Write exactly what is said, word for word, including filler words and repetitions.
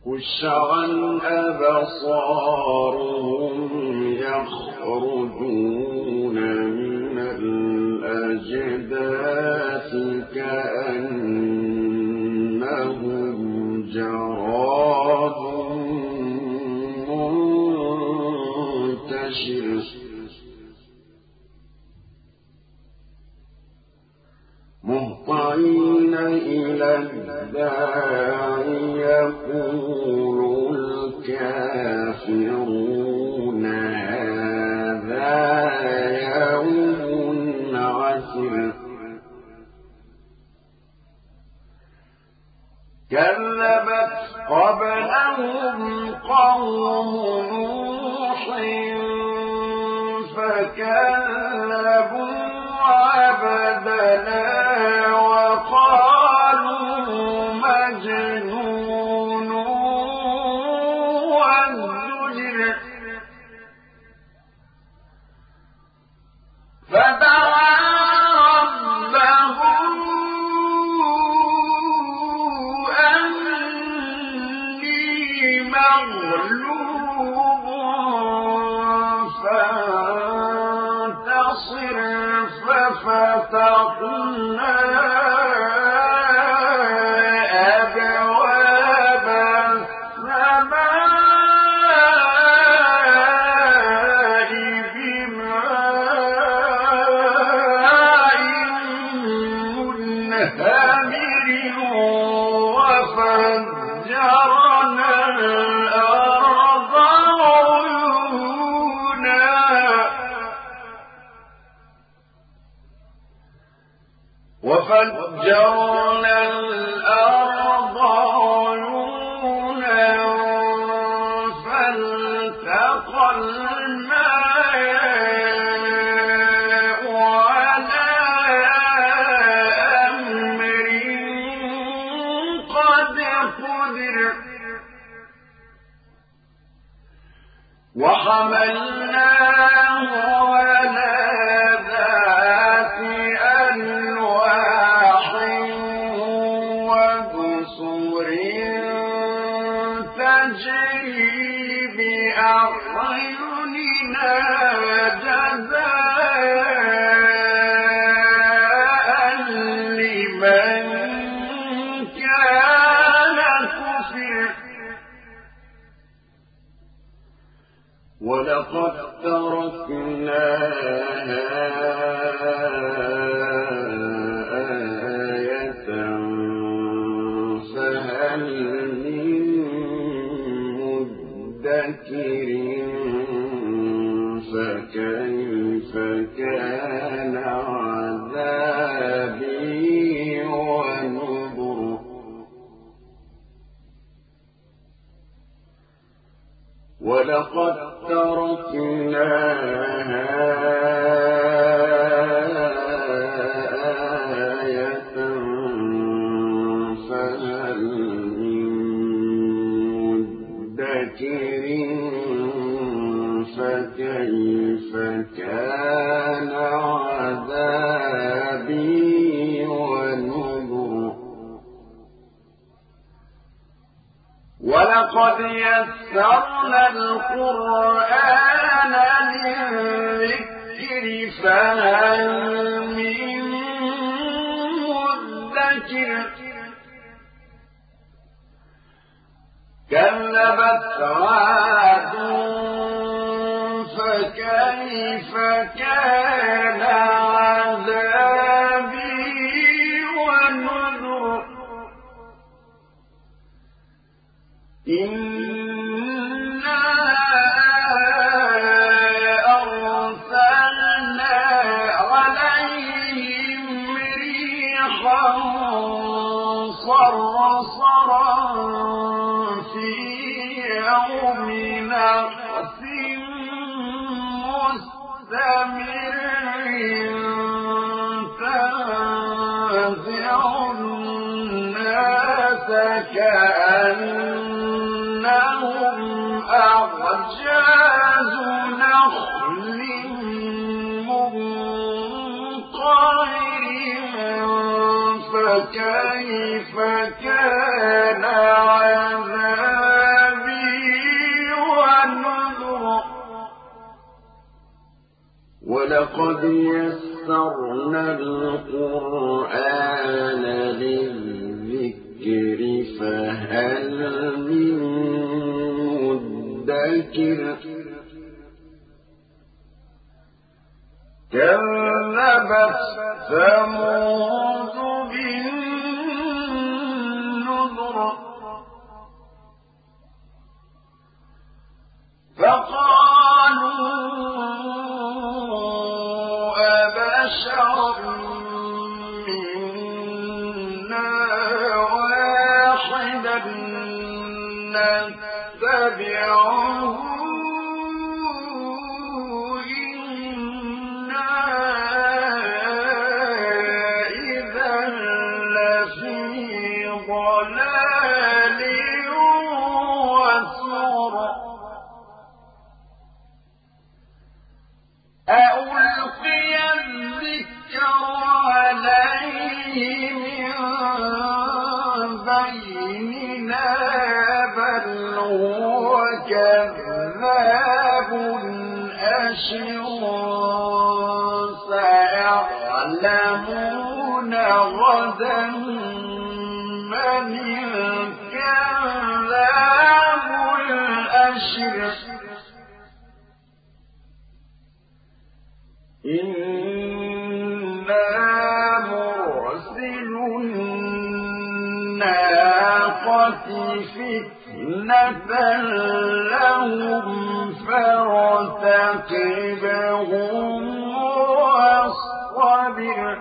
خش عن أبصارهم يخرجون من الأجداث كأنهم جراد منتشر مهطعين إلى الداع يقول الكافرون هذا يوم عسر كذبت قبلهم قوم نوح فكذبوا عبدنا وقالوا مجنون وازدجر فدعا ربه أني مغلوب فانتصر ففتحنا أبواب السماء بماء منهمر وفجرنا الأرض عيونا وفجرنا الأرض عيونا فالتقى الماء على أمر قد قدر وحملناه على ذات ألواح ودسر تجري بأعيننا جزاء لمن كان كفر ولقد تركناها آية فهل من مدكر فكيف كان عذابي ونذر ولقد تركناها آية فهل من مدكر فكيف كان عذابي ونذر ولقد يسرنا القرآن للذكر فهل من مدكر كذبت عاد فكيف كان عذابي ونذر إنا أرسلنا عليهم ريحا صرصرا في يوم نحس مستمر تنزع الناس كأنهم أعجاز نخل منقعر فكيف كان عذابي ولقد يسرنا القرآن للذكر فهل من مدكر كذبت ثمود بالنذر فقالوا أبشرا منا واحدا نتبعه إنا إذا لفي ضلال وسعر أألقي الذكر عليه من بيننا بل هو كذاب أشر سيعلمون غدا من الكذاب الأشر إنا مرسل الناقة فتنة لهم فارتقبهم واصطبر